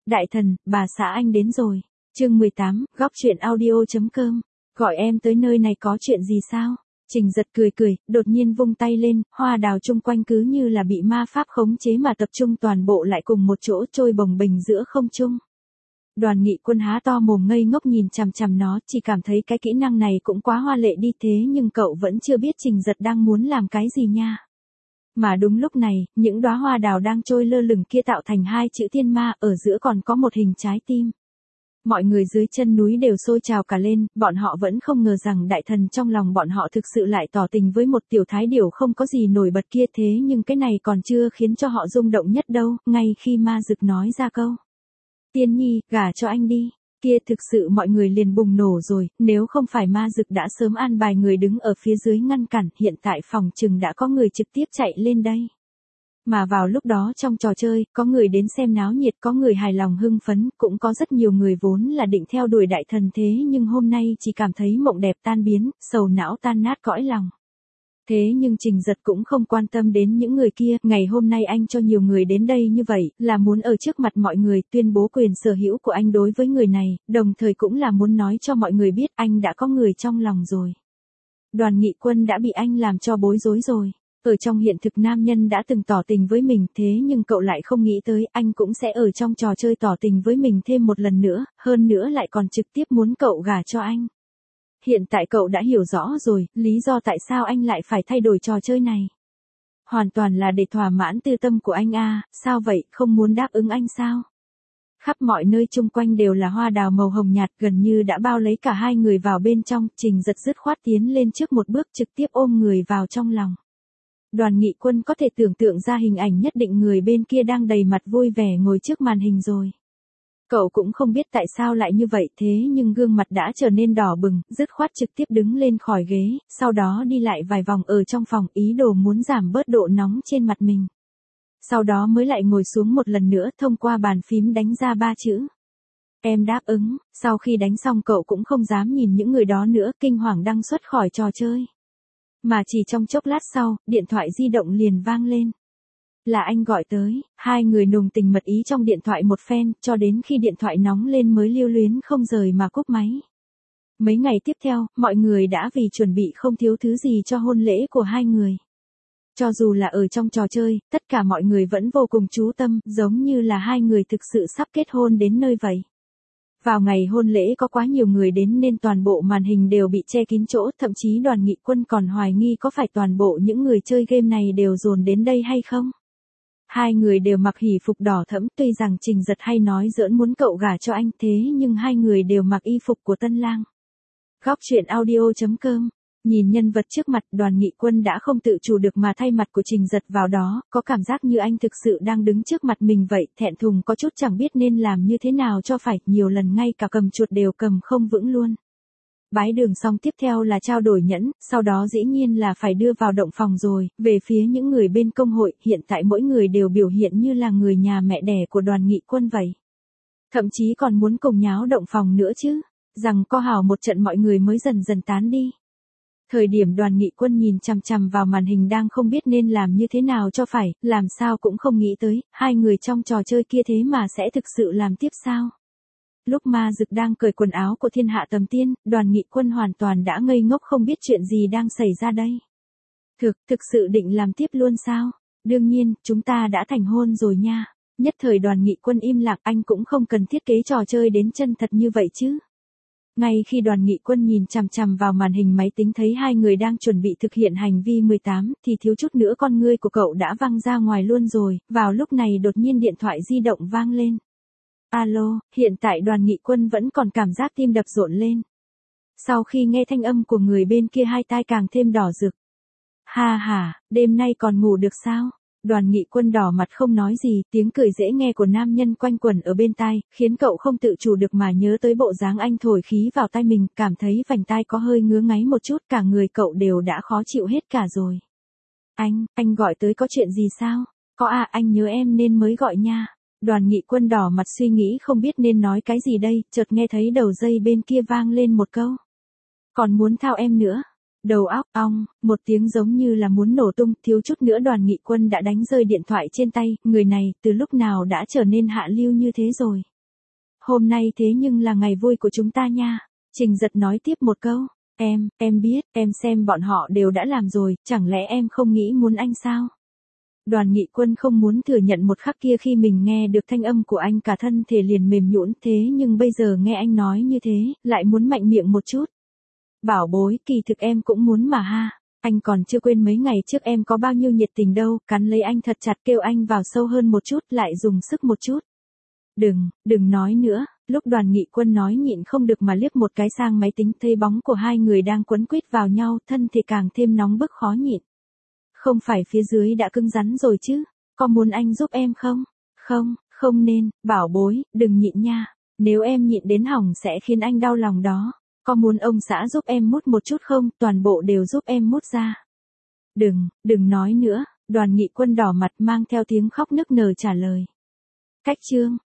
Đại thần, bà xã anh đến rồi. Chương 18, góc truyện audio.com. Gọi em tới nơi này có chuyện gì sao? Trình Giật cười cười, đột nhiên vung tay lên, hoa đào chung quanh cứ như là bị ma pháp khống chế mà tập trung toàn bộ lại cùng một chỗ trôi bồng bềnh giữa không trung. Đoàn Nghị Quân há to mồm ngây ngốc nhìn chằm chằm nó, chỉ cảm thấy cái kỹ năng này cũng quá hoa lệ đi thế nhưng cậu vẫn chưa biết Trình Giật đang muốn làm cái gì nha. Mà đúng lúc này, những đóa hoa đào đang trôi lơ lửng kia tạo thành hai chữ thiên ma, ở giữa còn có một hình trái tim. Mọi người dưới chân núi đều sôi trào cả lên, bọn họ vẫn không ngờ rằng đại thần trong lòng bọn họ thực sự lại tỏ tình với một tiểu thái điểu không có gì nổi bật kia thế nhưng cái này còn chưa khiến cho họ rung động nhất đâu, ngay khi ma dực nói ra câu. Tiên nhi, gả cho anh đi. Kia thực sự mọi người liền bùng nổ rồi, nếu không phải ma dực đã sớm an bài người đứng ở phía dưới ngăn cản, hiện tại phòng trừng đã có người trực tiếp chạy lên đây. Mà vào lúc đó trong trò chơi, có người đến xem náo nhiệt, có người hài lòng hưng phấn, cũng có rất nhiều người vốn là định theo đuổi đại thần thế nhưng hôm nay chỉ cảm thấy mộng đẹp tan biến, sầu não tan nát cõi lòng. Thế nhưng Trình Giật cũng không quan tâm đến những người kia, ngày hôm nay anh cho nhiều người đến đây như vậy, là muốn ở trước mặt mọi người tuyên bố quyền sở hữu của anh đối với người này, đồng thời cũng là muốn nói cho mọi người biết anh đã có người trong lòng rồi. Đoàn Nghị Quân đã bị anh làm cho bối rối rồi. Ở trong hiện thực nam nhân đã từng tỏ tình với mình thế nhưng cậu lại không nghĩ tới anh cũng sẽ ở trong trò chơi tỏ tình với mình thêm một lần nữa, hơn nữa lại còn trực tiếp muốn cậu gả cho anh. Hiện tại cậu đã hiểu rõ rồi, lý do tại sao anh lại phải thay đổi trò chơi này. Hoàn toàn là để thỏa mãn tư tâm của anh à, sao vậy, không muốn đáp ứng anh sao? Khắp mọi nơi chung quanh đều là hoa đào màu hồng nhạt gần như đã bao lấy cả hai người vào bên trong, Trình Giật dứt khoát tiến lên trước một bước trực tiếp ôm người vào trong lòng. Đoàn Nghị Quân có thể tưởng tượng ra hình ảnh nhất định người bên kia đang đầy mặt vui vẻ ngồi trước màn hình rồi. Cậu cũng không biết tại sao lại như vậy thế nhưng gương mặt đã trở nên đỏ bừng, dứt khoát trực tiếp đứng lên khỏi ghế, sau đó đi lại vài vòng ở trong phòng ý đồ muốn giảm bớt độ nóng trên mặt mình. Sau đó mới lại ngồi xuống một lần nữa thông qua bàn phím đánh ra 3 chữ. Em đáp ứng, sau khi đánh xong cậu cũng không dám nhìn những người đó nữa kinh hoàng đăng xuất khỏi trò chơi. Mà chỉ trong chốc lát sau, điện thoại di động liền vang lên. Là anh gọi tới, hai người nồng tình mật ý trong điện thoại một phen, cho đến khi điện thoại nóng lên mới lưu luyến không rời mà cúp máy. Mấy ngày tiếp theo, mọi người đã vì chuẩn bị không thiếu thứ gì cho hôn lễ của hai người. Cho dù là ở trong trò chơi, tất cả mọi người vẫn vô cùng chú tâm, giống như là hai người thực sự sắp kết hôn đến nơi vậy. Vào ngày hôn lễ có quá nhiều người đến nên toàn bộ màn hình đều bị che kín chỗ, thậm chí Đoàn Nghị Quân còn hoài nghi có phải toàn bộ những người chơi game này đều dồn đến đây hay không. Hai người đều mặc hỉ phục đỏ thẫm, tuy rằng Trình Giật hay nói giỡn muốn cậu gả cho anh thế nhưng hai người đều mặc y phục của tân lang. Góc truyện audio.com. Nhìn nhân vật trước mặt, Đoàn Nghị Quân đã không tự chủ được mà thay mặt của Trình Giật vào đó, có cảm giác như anh thực sự đang đứng trước mặt mình vậy, thẹn thùng có chút chẳng biết nên làm như thế nào cho phải, nhiều lần ngay cả cầm chuột đều cầm không vững luôn. Bái đường xong tiếp theo là trao đổi nhẫn, sau đó dĩ nhiên là phải đưa vào động phòng rồi, về phía những người bên công hội, hiện tại mỗi người đều biểu hiện như là người nhà mẹ đẻ của Đoàn Nghị Quân vậy. Thậm chí còn muốn cùng nháo động phòng nữa chứ, rằng co hào một trận mọi người mới dần dần tán đi. Thời điểm Đoàn Nghị Quân nhìn chằm chằm vào màn hình đang không biết nên làm như thế nào cho phải, làm sao cũng không nghĩ tới, hai người trong trò chơi kia thế mà sẽ thực sự làm tiếp sao. Lúc ma dực đang cởi quần áo của thiên hạ tầm tiên, Đoàn Nghị Quân hoàn toàn đã ngây ngốc không biết chuyện gì đang xảy ra đây. Thực sự định làm tiếp luôn sao? Đương nhiên, chúng ta đã thành hôn rồi nha. Nhất thời Đoàn Nghị Quân im lặng, anh cũng không cần thiết kế trò chơi đến chân thật như vậy chứ. Ngay khi Đoàn Nghị Quân nhìn chằm chằm vào màn hình máy tính thấy hai người đang chuẩn bị thực hiện hành vi 18, thì thiếu chút nữa con ngươi của cậu đã văng ra ngoài luôn rồi, vào lúc này đột nhiên điện thoại di động vang lên. Alo, hiện tại Đoàn Nghị Quân vẫn còn cảm giác tim đập rộn lên. Sau khi nghe thanh âm của người bên kia hai tai càng thêm đỏ rực. Ha, đêm nay còn ngủ được sao? Đoàn Nghị Quân đỏ mặt không nói gì, tiếng cười dễ nghe của nam nhân quanh quẩn ở bên tai, khiến cậu không tự chủ được mà nhớ tới bộ dáng anh thổi khí vào tai mình, cảm thấy vành tai có hơi ngứa ngáy một chút, cả người cậu đều đã khó chịu hết cả rồi. Anh gọi tới có chuyện gì sao? Có à, anh nhớ em nên mới gọi nha. Đoàn Nghị Quân đỏ mặt suy nghĩ không biết nên nói cái gì đây, chợt nghe thấy đầu dây bên kia vang lên một câu. Còn muốn thao em nữa. Đầu óc ong, một tiếng giống như là muốn nổ tung, thiếu chút nữa Đoàn Nghị Quân đã đánh rơi điện thoại trên tay, người này từ lúc nào đã trở nên hạ lưu như thế rồi. Hôm nay thế nhưng là ngày vui của chúng ta nha. Trình Giật nói tiếp một câu. Em biết, em xem bọn họ đều đã làm rồi, chẳng lẽ em không nghĩ muốn anh sao? Đoàn Nghị Quân không muốn thừa nhận một khắc kia khi mình nghe được thanh âm của anh cả thân thể liền mềm nhũn thế nhưng bây giờ nghe anh nói như thế, lại muốn mạnh miệng một chút. Bảo bối, kỳ thực em cũng muốn mà ha. Anh còn chưa quên mấy ngày trước em có bao nhiêu nhiệt tình đâu, cắn lấy anh thật chặt kêu anh vào sâu hơn một chút, lại dùng sức một chút. Đừng nói nữa, lúc Đoàn Nghị Quân nói nhịn không được mà liếc một cái sang máy tính thấy bóng của hai người đang quấn quýt vào nhau, thân thể càng thêm nóng bức khó nhịn. Không phải phía dưới đã cứng rắn rồi chứ, có muốn anh giúp em không? Không nên, bảo bối, đừng nhịn nha, nếu em nhịn đến hỏng sẽ khiến anh đau lòng đó. Có muốn ông xã giúp em mút một chút không, toàn bộ đều giúp em mút ra. Đừng nói nữa, Đoàn Nghị Quân đỏ mặt mang theo tiếng khóc nức nở trả lời. Cách chương